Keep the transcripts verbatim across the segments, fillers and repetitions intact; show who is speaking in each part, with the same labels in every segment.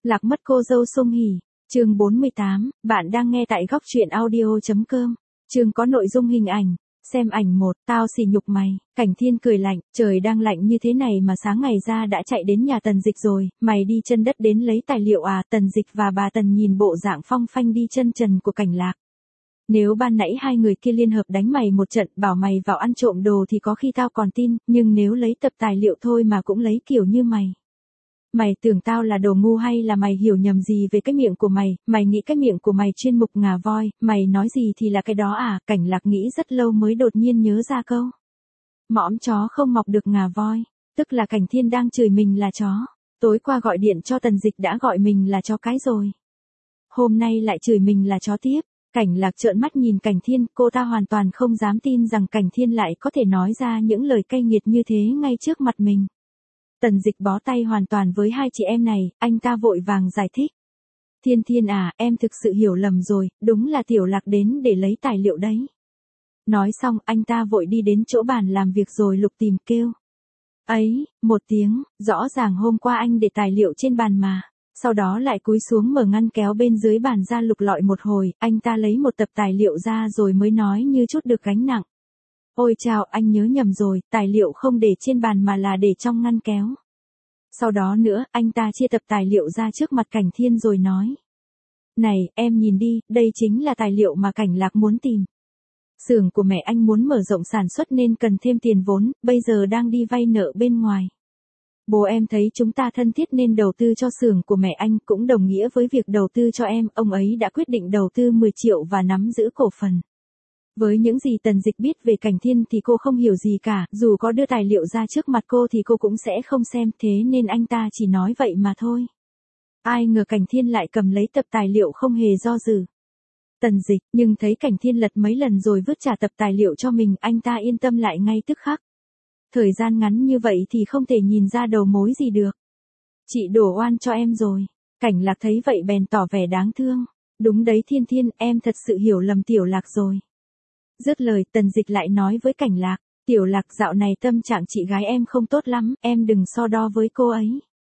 Speaker 1: Lạc mất cô dâu Song Hỷ, chương bốn mươi tám, bạn đang nghe tại góc truyện audio.com. Chương có nội dung hình ảnh, xem ảnh một, tao xỉ nhục mày. Cảnh Thiên cười lạnh, trời đang lạnh như thế này mà sáng ngày ra đã chạy đến nhà Tần Dịch rồi, mày đi chân đất đến lấy tài liệu à? Tần Dịch và bà Tần nhìn bộ dạng phong phanh đi chân trần của Cảnh Lạc. Nếu ban nãy hai người kia liên hợp đánh mày một trận, bảo mày vào ăn trộm đồ thì có khi tao còn tin, nhưng nếu lấy tập tài liệu thôi mà cũng lấy kiểu như mày. Mày tưởng tao là đồ ngu hay là mày hiểu nhầm gì về cái miệng của mày? Mày nghĩ cái miệng của mày chuyên mục ngà voi, mày nói gì thì là cái đó à? Cảnh Lạc nghĩ rất lâu mới đột nhiên nhớ ra câu. Mõm chó không mọc được ngà voi, tức là Cảnh Thiên đang chửi mình là chó. Tối qua gọi điện cho Tần Dịch đã gọi mình là chó cái rồi. Hôm nay lại chửi mình là chó tiếp. Cảnh Lạc trợn mắt nhìn Cảnh Thiên, cô ta hoàn toàn không dám tin rằng Cảnh Thiên lại có thể nói ra những lời cay nghiệt như thế ngay trước mặt mình. Tần Dịch bó tay hoàn toàn với hai chị em này, anh ta vội vàng giải thích. Thiên Thiên à, em thực sự hiểu lầm rồi, đúng là Tiểu Lạc đến để lấy tài liệu đấy. Nói xong anh ta vội đi đến chỗ bàn làm việc rồi lục tìm kêu. Ấy, một tiếng, rõ ràng hôm qua anh để tài liệu trên bàn mà. Sau đó lại cúi xuống mở ngăn kéo bên dưới bàn ra lục lọi một hồi, anh ta lấy một tập tài liệu ra rồi mới nói như chút được gánh nặng. Ôi chào, anh nhớ nhầm rồi, tài liệu không để trên bàn mà là để trong ngăn kéo. Sau đó nữa, anh ta chia tập tài liệu ra trước mặt Cảnh Thiên rồi nói. Này, em nhìn đi, đây chính là tài liệu mà Cảnh Lạc muốn tìm. Xưởng của mẹ anh muốn mở rộng sản xuất nên cần thêm tiền vốn, bây giờ đang đi vay nợ bên ngoài. Bố em thấy chúng ta thân thiết nên đầu tư cho xưởng của mẹ anh, cũng đồng nghĩa với việc đầu tư cho em, ông ấy đã quyết định đầu tư mười triệu và nắm giữ cổ phần. Với những gì Tần Dịch biết về Cảnh Thiên thì cô không hiểu gì cả, dù có đưa tài liệu ra trước mặt cô thì cô cũng sẽ không xem, thế nên anh ta chỉ nói vậy mà thôi. Ai ngờ Cảnh Thiên lại cầm lấy tập tài liệu không hề do dự. Tần Dịch, nhưng thấy Cảnh Thiên lật mấy lần rồi vứt trả tập tài liệu cho mình, anh ta yên tâm lại ngay tức khắc. Thời gian ngắn như vậy thì không thể nhìn ra đầu mối gì được. Chị đổ oan cho em rồi. Cảnh Lạc thấy vậy bèn tỏ vẻ đáng thương. Đúng đấy Thiên Thiên, em thật sự hiểu lầm Tiểu Lạc rồi. Dứt lời, Tần Dịch lại nói với Cảnh Lạc. Tiểu Lạc, dạo này tâm trạng chị gái em không tốt lắm, em đừng so đo với cô ấy.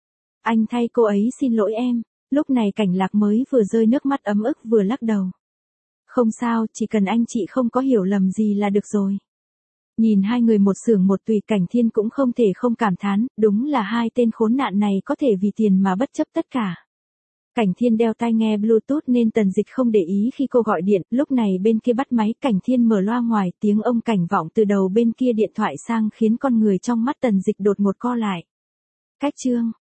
Speaker 1: Anh thay cô ấy xin lỗi em. Lúc này Cảnh Lạc mới vừa rơi nước mắt ấm ức vừa lắc đầu. Không sao, chỉ cần anh chị không có hiểu lầm gì là được rồi. Nhìn hai người một xưởng một tùy, Cảnh Thiên cũng không thể không cảm thán, đúng là hai tên khốn nạn này có thể vì tiền mà bất chấp tất cả. Cảnh Thiên đeo tai nghe Bluetooth nên Tần Dịch không để ý khi cô gọi điện, lúc này bên kia bắt máy, Cảnh Thiên mở loa ngoài, tiếng ông Cảnh vọng từ đầu bên kia điện thoại sang khiến con người trong mắt Tần Dịch đột ngột co lại. Cách chương